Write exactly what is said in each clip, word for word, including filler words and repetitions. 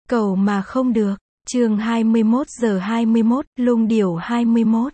Cầu mà không được. Chương hai mươi mốt giờ hai mươi mốt, Lung Điểu hai mươi mốt.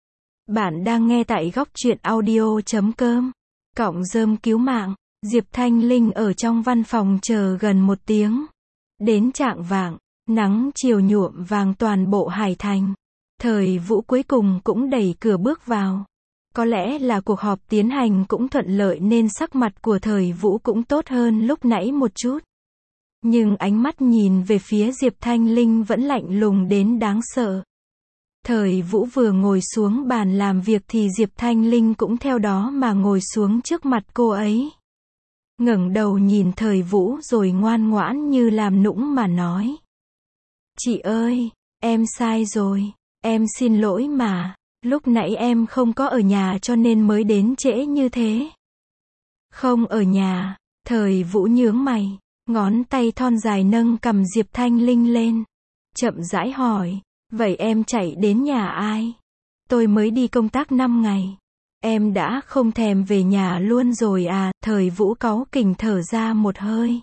Bạn đang nghe tại góc truyện audio chấm com. Cọng rơm cứu mạng. Diệp Thanh Linh ở trong văn phòng chờ gần một tiếng. Đến chạng vạng, nắng chiều nhuộm vàng toàn bộ Hải Thành. Thời Vũ cuối cùng cũng đẩy cửa bước vào. Có lẽ là cuộc họp tiến hành cũng thuận lợi nên sắc mặt của Thời Vũ cũng tốt hơn lúc nãy một chút. Nhưng ánh mắt nhìn về phía Diệp Thanh Linh vẫn lạnh lùng đến đáng sợ. Thời Vũ vừa ngồi xuống bàn làm việc thì Diệp Thanh Linh cũng theo đó mà ngồi xuống trước mặt cô ấy. Ngẩng đầu nhìn Thời Vũ rồi ngoan ngoãn như làm nũng mà nói. Chị ơi, em sai rồi, em xin lỗi mà, lúc nãy em không có ở nhà cho nên mới đến trễ như thế. Không ở nhà, Thời Vũ nhướng mày. Ngón tay thon dài nâng cầm Diệp Thanh Linh lên. Chậm rãi hỏi, vậy em chạy đến nhà ai? Tôi mới đi công tác năm ngày. Em đã không thèm về nhà luôn rồi à? Thời Vũ cáu kỉnh thở ra một hơi.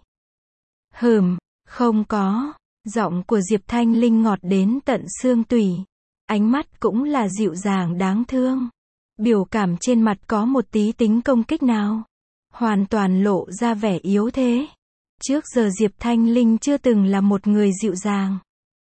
Hừm, không có. Giọng của Diệp Thanh Linh ngọt đến tận xương tủy. Ánh mắt cũng là dịu dàng đáng thương. Biểu cảm trên mặt có một tí tính công kích nào. Hoàn toàn lộ ra vẻ yếu thế. Trước giờ Diệp Thanh Linh chưa từng là một người dịu dàng.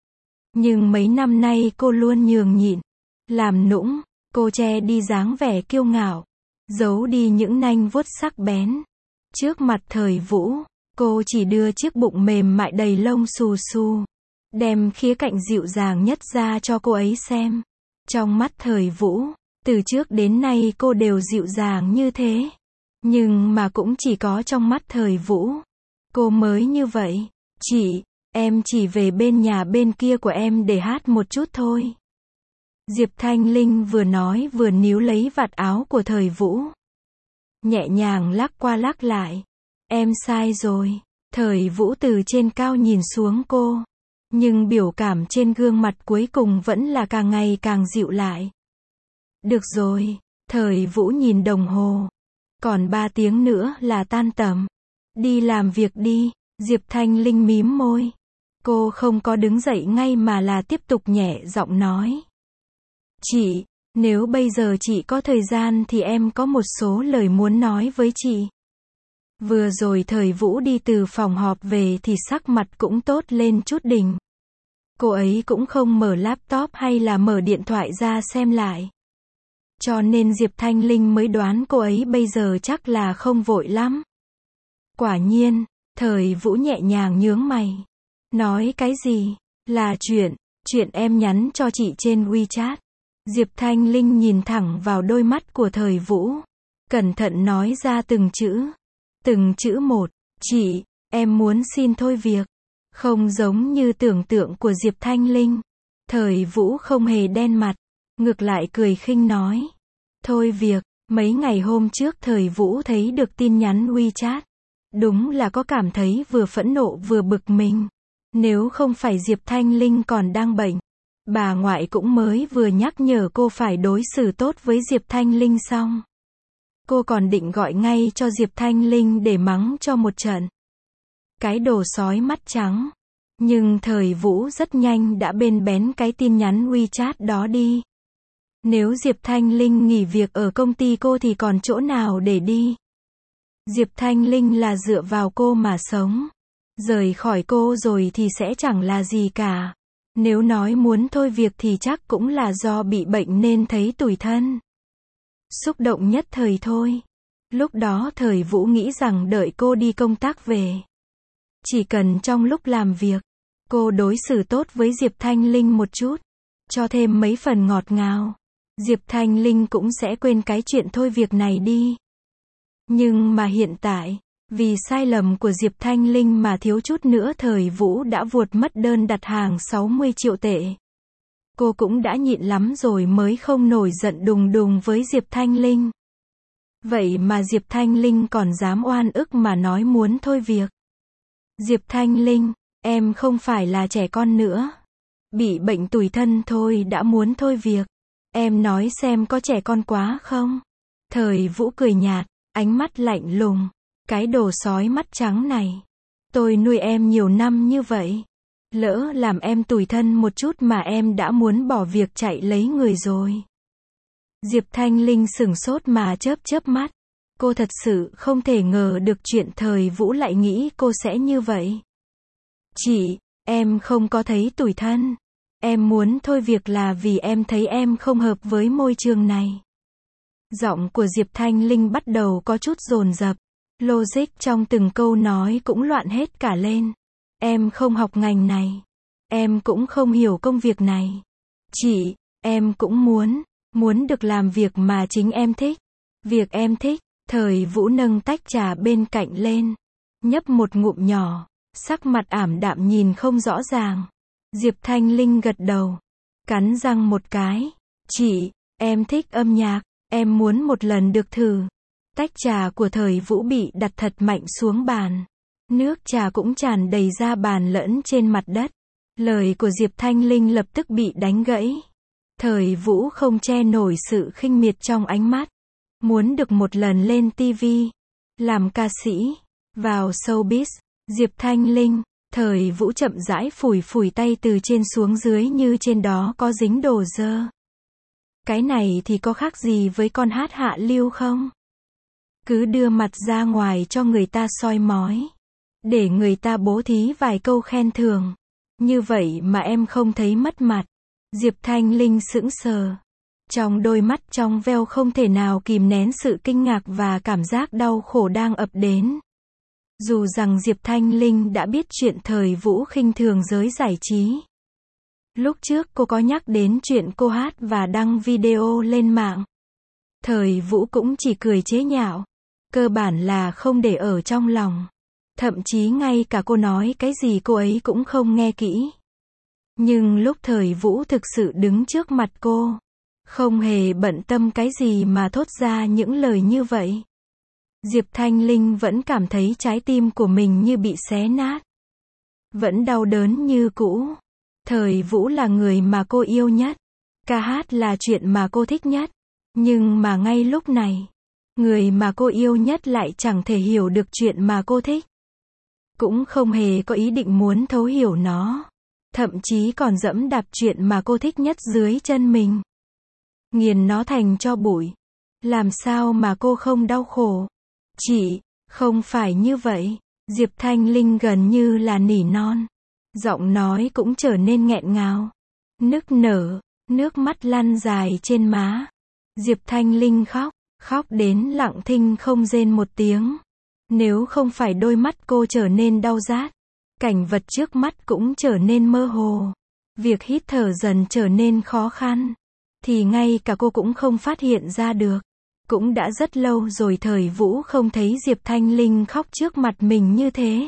Nhưng mấy năm nay cô luôn nhường nhịn, làm nũng, cô che đi dáng vẻ kiêu ngạo, giấu đi những nanh vuốt sắc bén. Trước mặt Thời Vũ, cô chỉ đưa chiếc bụng mềm mại đầy lông xù xù, đem khía cạnh dịu dàng nhất ra cho cô ấy xem. Trong mắt Thời Vũ, từ trước đến nay cô đều dịu dàng như thế. Nhưng mà cũng chỉ có trong mắt Thời Vũ. Cô mới như vậy. Chị, em chỉ về bên nhà bên kia của em để hát một chút thôi. Diệp Thanh Linh vừa nói vừa níu lấy vạt áo của Thời Vũ. Nhẹ nhàng lắc qua lắc lại. Em sai rồi. Thời Vũ từ trên cao nhìn xuống cô. Nhưng biểu cảm trên gương mặt cuối cùng vẫn là càng ngày càng dịu lại. Được rồi. Thời Vũ nhìn đồng hồ. Còn ba tiếng nữa là tan tầm. Đi làm việc đi. Diệp Thanh Linh mím môi. Cô không có đứng dậy ngay mà là tiếp tục nhẹ giọng nói. Chị, nếu bây giờ chị có thời gian thì em có một số lời muốn nói với chị. Vừa rồi Thời Vũ đi từ phòng họp về thì sắc mặt cũng tốt lên chút đỉnh. Cô ấy cũng không mở laptop hay là mở điện thoại ra xem lại. Cho nên Diệp Thanh Linh mới đoán cô ấy bây giờ chắc là không vội lắm. Quả nhiên, Thời Vũ nhẹ nhàng nhướng mày. Nói cái gì? Là chuyện, chuyện em nhắn cho chị trên WeChat. Diệp Thanh Linh nhìn thẳng vào đôi mắt của Thời Vũ. Cẩn thận nói ra từng chữ. Từng chữ một. Chị, em muốn xin thôi việc. Không giống như tưởng tượng của Diệp Thanh Linh. Thời Vũ không hề đen mặt. Ngược lại cười khinh nói. Thôi việc, mấy ngày hôm trước Thời Vũ thấy được tin nhắn WeChat. Đúng là có cảm thấy vừa phẫn nộ vừa bực mình. Nếu không phải Diệp Thanh Linh còn đang bệnh, bà ngoại cũng mới vừa nhắc nhở cô phải đối xử tốt với Diệp Thanh Linh xong. Cô còn định gọi ngay cho Diệp Thanh Linh để mắng cho một trận. Cái đồ sói mắt trắng. Nhưng Thời Vũ rất nhanh đã bên bén cái tin nhắn WeChat đó đi. Nếu Diệp Thanh Linh nghỉ việc ở công ty cô thì còn chỗ nào để đi. Diệp Thanh Linh là dựa vào cô mà sống. Rời khỏi cô rồi thì sẽ chẳng là gì cả. Nếu nói muốn thôi việc thì chắc cũng là do bị bệnh nên thấy tủi thân. Xúc động nhất thời thôi. Lúc đó Thời Vũ nghĩ rằng đợi cô đi công tác về. Chỉ cần trong lúc làm việc, cô đối xử tốt với Diệp Thanh Linh một chút. Cho thêm mấy phần ngọt ngào. Diệp Thanh Linh cũng sẽ quên cái chuyện thôi việc này đi. Nhưng mà hiện tại, vì sai lầm của Diệp Thanh Linh mà thiếu chút nữa Thời Vũ đã vuột mất đơn đặt hàng sáu mươi triệu tệ. Cô cũng đã nhịn lắm rồi mới không nổi giận đùng đùng với Diệp Thanh Linh. Vậy mà Diệp Thanh Linh còn dám oan ức mà nói muốn thôi việc. Diệp Thanh Linh, em không phải là trẻ con nữa. Bị bệnh tủi thân thôi đã muốn thôi việc. Em nói xem có trẻ con quá không? Thời Vũ cười nhạt, ánh mắt lạnh lùng. Cái đồ sói mắt trắng này. Tôi nuôi em nhiều năm như vậy. Lỡ làm em tủi thân một chút mà em đã muốn bỏ việc chạy lấy người rồi. Diệp Thanh Linh sửng sốt mà chớp chớp mắt. Cô thật sự không thể ngờ được chuyện Thời Vũ lại nghĩ cô sẽ như vậy. Chị, em không có thấy tủi thân. Em muốn thôi việc là vì em thấy em không hợp với môi trường này. Giọng của Diệp Thanh Linh bắt đầu có chút dồn dập. Logic trong từng câu nói cũng loạn hết cả lên. Em không học ngành này. Em cũng không hiểu công việc này. Chị, em cũng muốn, muốn được làm việc mà chính em thích. Việc em thích. Thời Vũ nâng tách trà bên cạnh lên. Nhấp một ngụm nhỏ. Sắc mặt ảm đạm nhìn không rõ ràng. Diệp Thanh Linh gật đầu. Cắn răng một cái. Chị, em thích âm nhạc. Em muốn một lần được thử. Tách trà của Thời Vũ bị đặt thật mạnh xuống bàn. Nước trà cũng tràn đầy ra bàn lẫn trên mặt đất. Lời của Diệp Thanh Linh lập tức bị đánh gãy. Thời Vũ không che nổi sự khinh miệt trong ánh mắt. Muốn được một lần lên ti vi. Làm ca sĩ. Vào showbiz. Diệp Thanh Linh. Thời Vũ chậm rãi phủi phủi tay từ trên xuống dưới như trên đó có dính đồ dơ. Cái này thì có khác gì với con hát hạ lưu không? Cứ đưa mặt ra ngoài cho người ta soi mói. Để người ta bố thí vài câu khen thưởng. Như vậy mà em không thấy mất mặt. Diệp Thanh Linh sững sờ. Trong đôi mắt trong veo không thể nào kìm nén sự kinh ngạc và cảm giác đau khổ đang ập đến. Dù rằng Diệp Thanh Linh đã biết chuyện Thời Vũ khinh thường giới giải trí. Lúc trước cô có nhắc đến chuyện cô hát và đăng video lên mạng. Thời Vũ cũng chỉ cười chế nhạo. Cơ bản là không để ở trong lòng. Thậm chí ngay cả cô nói cái gì cô ấy cũng không nghe kỹ. Nhưng lúc Thời Vũ thực sự đứng trước mặt cô, không hề bận tâm cái gì mà thốt ra những lời như vậy. Diệp Thanh Linh vẫn cảm thấy trái tim của mình như bị xé nát. Vẫn đau đớn như cũ. Thời Vũ là người mà cô yêu nhất. Ca hát là chuyện mà cô thích nhất. Nhưng mà ngay lúc này, người mà cô yêu nhất lại chẳng thể hiểu được chuyện mà cô thích. Cũng không hề có ý định muốn thấu hiểu nó. Thậm chí còn dẫm đạp chuyện mà cô thích nhất dưới chân mình. Nghiền nó thành tro bụi. Làm sao mà cô không đau khổ? Chị, không phải như vậy. Diệp Thanh Linh gần như là nỉ non. Giọng nói cũng trở nên nghẹn ngào. Nức nở, nước mắt lăn dài trên má. Diệp Thanh Linh khóc, khóc đến lặng thinh không rên một tiếng. Nếu không phải đôi mắt cô trở nên đau rát, cảnh vật trước mắt cũng trở nên mơ hồ. Việc hít thở dần trở nên khó khăn. Thì ngay cả cô cũng không phát hiện ra được. Cũng đã rất lâu rồi Thời Vũ không thấy Diệp Thanh Linh khóc trước mặt mình như thế.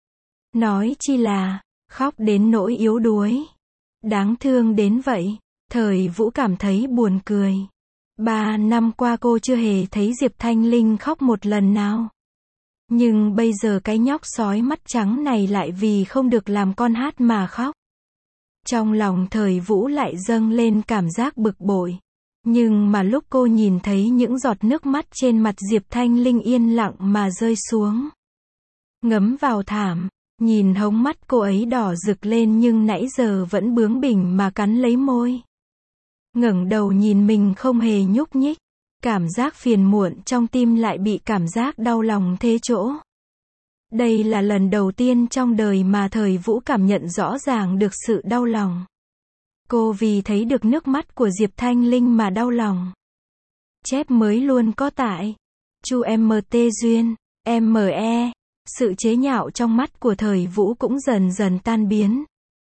Nói chi là, khóc đến nỗi yếu đuối. Đáng thương đến vậy. Thời Vũ cảm thấy buồn cười. Ba năm qua cô chưa hề thấy Diệp Thanh Linh khóc một lần nào. Nhưng bây giờ cái nhóc sói mắt trắng này lại vì không được làm con hát mà khóc. Trong lòng Thời Vũ lại dâng lên cảm giác bực bội. Nhưng mà lúc cô nhìn thấy những giọt nước mắt trên mặt Diệp Thanh Linh yên lặng mà rơi xuống. Ngấm vào thảm, nhìn hốc mắt cô ấy đỏ rực lên nhưng nãy giờ vẫn bướng bỉnh mà cắn lấy môi. Ngẩng đầu nhìn mình không hề nhúc nhích. Cảm giác phiền muộn trong tim lại bị cảm giác đau lòng thế chỗ. Đây là lần đầu tiên trong đời mà Thời Vũ cảm nhận rõ ràng được sự đau lòng. Cô vì thấy được nước mắt của Diệp Thanh Linh mà đau lòng. Chép mới luôn có tại. Chu em tê Duyên, em e. Sự chế nhạo trong mắt của Thời Vũ cũng dần dần tan biến.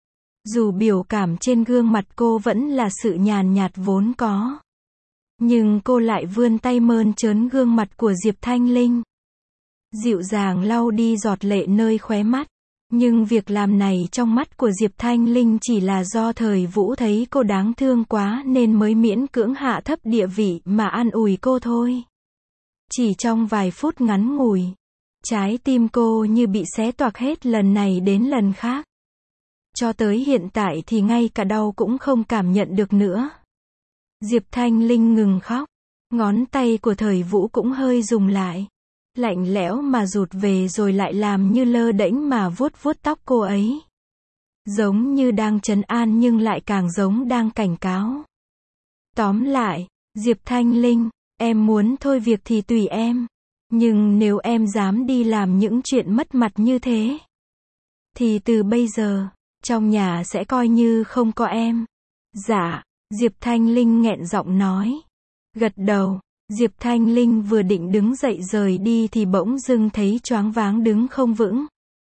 Dù biểu cảm trên gương mặt cô vẫn là sự nhàn nhạt vốn có. Nhưng cô lại vươn tay mơn trớn gương mặt của Diệp Thanh Linh. Dịu dàng lau đi giọt lệ nơi khóe mắt. Nhưng việc làm này trong mắt của Diệp Thanh Linh chỉ là do Thời Vũ thấy cô đáng thương quá nên mới miễn cưỡng hạ thấp địa vị mà an ủi cô thôi. Chỉ trong vài phút ngắn ngủi, trái tim cô như bị xé toạc hết lần này đến lần khác. Cho tới hiện tại thì ngay cả đau cũng không cảm nhận được nữa. Diệp Thanh Linh ngừng khóc. Ngón tay của Thời Vũ cũng hơi rùng lại. Lạnh lẽo mà rụt về rồi lại làm như lơ đễnh mà vuốt vuốt tóc cô ấy. giống như đang trấn an nhưng lại càng giống đang cảnh cáo. Tóm lại, Diệp Thanh Linh, em muốn thôi việc thì tùy em. Nhưng nếu em dám đi làm những chuyện mất mặt như thế, thì từ bây giờ, trong nhà sẽ coi như không có em. Dạ, Diệp Thanh Linh nghẹn giọng nói. Gật đầu, Diệp Thanh Linh vừa định đứng dậy rời đi thì bỗng dưng thấy choáng váng đứng không vững.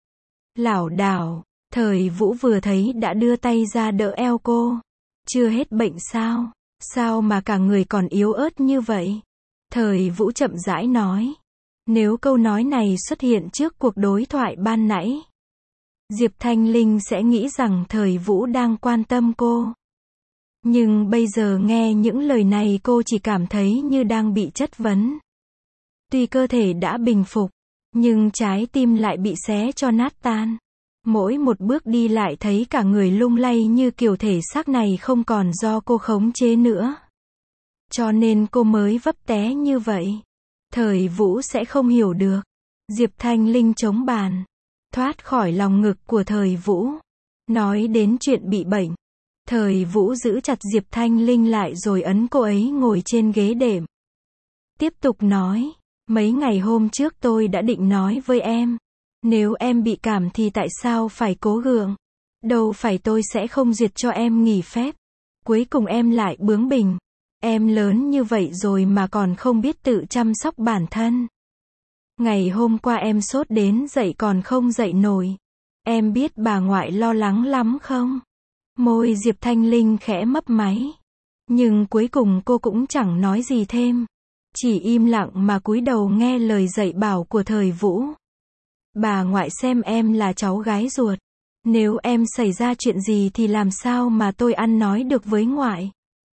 Lảo đảo, Thời Vũ vừa thấy đã đưa tay ra đỡ eo cô. Chưa hết bệnh sao? Sao mà cả người còn yếu ớt như vậy? Thời Vũ chậm rãi nói. Nếu câu nói này xuất hiện trước cuộc đối thoại ban nãy, Diệp Thanh Linh sẽ nghĩ rằng Thời Vũ đang quan tâm cô. Nhưng bây giờ nghe những lời này cô chỉ cảm thấy như đang bị chất vấn. Tuy cơ thể đã bình phục, nhưng trái tim lại bị xé cho nát tan. Mỗi một bước đi lại thấy cả người lung lay như kiểu thể xác này không còn do cô khống chế nữa. Cho nên cô mới vấp té như vậy. Thời Vũ sẽ không hiểu được. Diệp Thanh Linh chống bàn, thoát khỏi lòng ngực của Thời Vũ. Nói đến chuyện bị bệnh, Thời Vũ giữ chặt Diệp Thanh Linh lại rồi ấn cô ấy ngồi trên ghế đệm. Tiếp tục nói, mấy ngày hôm trước tôi đã định nói với em, nếu em bị cảm thì tại sao phải cố gượng? Đâu phải tôi sẽ không duyệt cho em nghỉ phép. Cuối cùng em lại bướng bỉnh. Em lớn như vậy rồi mà còn không biết tự chăm sóc bản thân. Ngày hôm qua em sốt đến dậy còn không dậy nổi. Em biết bà ngoại lo lắng lắm không? Môi Diệp Thanh Linh khẽ mấp máy. Nhưng cuối cùng cô cũng chẳng nói gì thêm. Chỉ im lặng mà cúi đầu nghe lời dạy bảo của Thời Vũ. Bà ngoại xem em là cháu gái ruột. Nếu em xảy ra chuyện gì thì làm sao mà tôi ăn nói được với ngoại?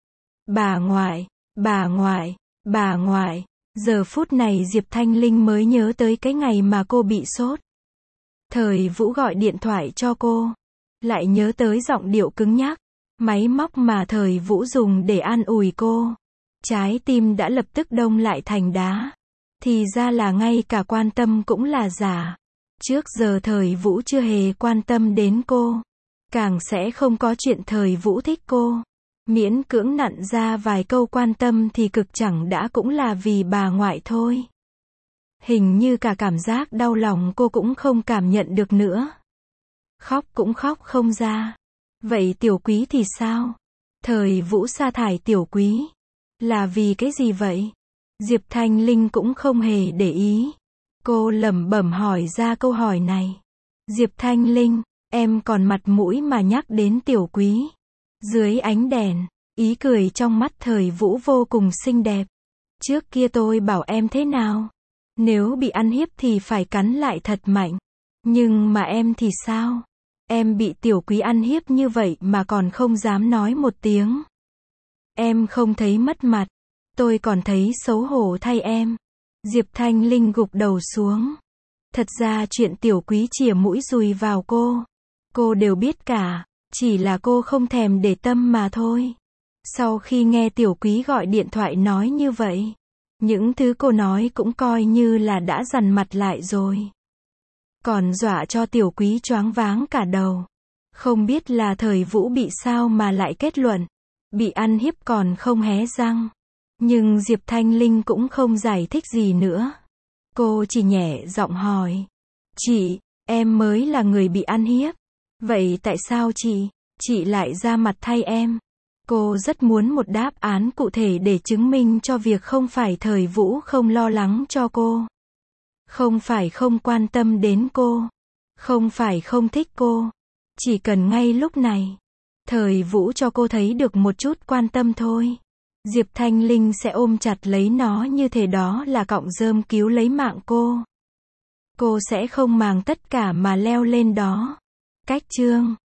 Bà ngoại, bà ngoại, bà ngoại. Giờ phút này Diệp Thanh Linh mới nhớ tới cái ngày mà cô bị sốt. Thời Vũ gọi điện thoại cho cô. Lại nhớ tới giọng điệu cứng nhắc, máy móc mà Thời Vũ dùng để an ủi cô. Trái tim đã lập tức đông lại thành đá. Thì ra là ngay cả quan tâm cũng là giả. Trước giờ Thời Vũ chưa hề quan tâm đến cô. Càng sẽ không có chuyện Thời Vũ thích cô. Miễn cưỡng nặn ra vài câu quan tâm thì cực chẳng đã cũng là vì bà ngoại thôi. Hình như cả cảm giác đau lòng cô cũng không cảm nhận được nữa. Khóc cũng khóc không ra. Vậy Tiểu Quý thì sao? Thời Vũ sa thải Tiểu Quý. Là vì cái gì vậy? Diệp Thanh Linh cũng không hề để ý. Cô lẩm bẩm hỏi ra câu hỏi này. Diệp Thanh Linh, em còn mặt mũi mà nhắc đến Tiểu Quý. Dưới ánh đèn, ý cười trong mắt Thời Vũ vô cùng xinh đẹp. Trước kia tôi bảo em thế nào? Nếu bị ăn hiếp thì phải cắn lại thật mạnh. Nhưng mà em thì sao? Em bị Tiểu Quý ăn hiếp như vậy mà còn không dám nói một tiếng. Em không thấy mất mặt. Tôi còn thấy xấu hổ thay em. Diệp Thanh Linh gục đầu xuống. Thật ra chuyện Tiểu Quý chìa mũi dùi vào cô, cô đều biết cả. Chỉ là cô không thèm để tâm mà thôi. Sau khi nghe Tiểu Quý gọi điện thoại nói như vậy, những thứ cô nói cũng coi như là đã dằn mặt lại rồi. Còn dọa cho Tiểu Quý choáng váng cả đầu. Không biết là Thời Vũ bị sao mà lại kết luận bị ăn hiếp còn không hé răng. Nhưng Diệp Thanh Linh cũng không giải thích gì nữa. Cô chỉ nhẹ giọng hỏi. Chị, em mới là người bị ăn hiếp. Vậy tại sao chị, chị lại ra mặt thay em? Cô rất muốn một đáp án cụ thể để chứng minh cho việc không phải Thời Vũ không lo lắng cho cô. Không phải không quan tâm đến cô. Không phải không thích cô. Chỉ cần ngay lúc này, Thời Vũ cho cô thấy được một chút quan tâm thôi. Diệp Thanh Linh sẽ ôm chặt lấy nó như thể đó là cọng rơm cứu lấy mạng cô. Cô sẽ không màng tất cả mà leo lên đó. Cách chương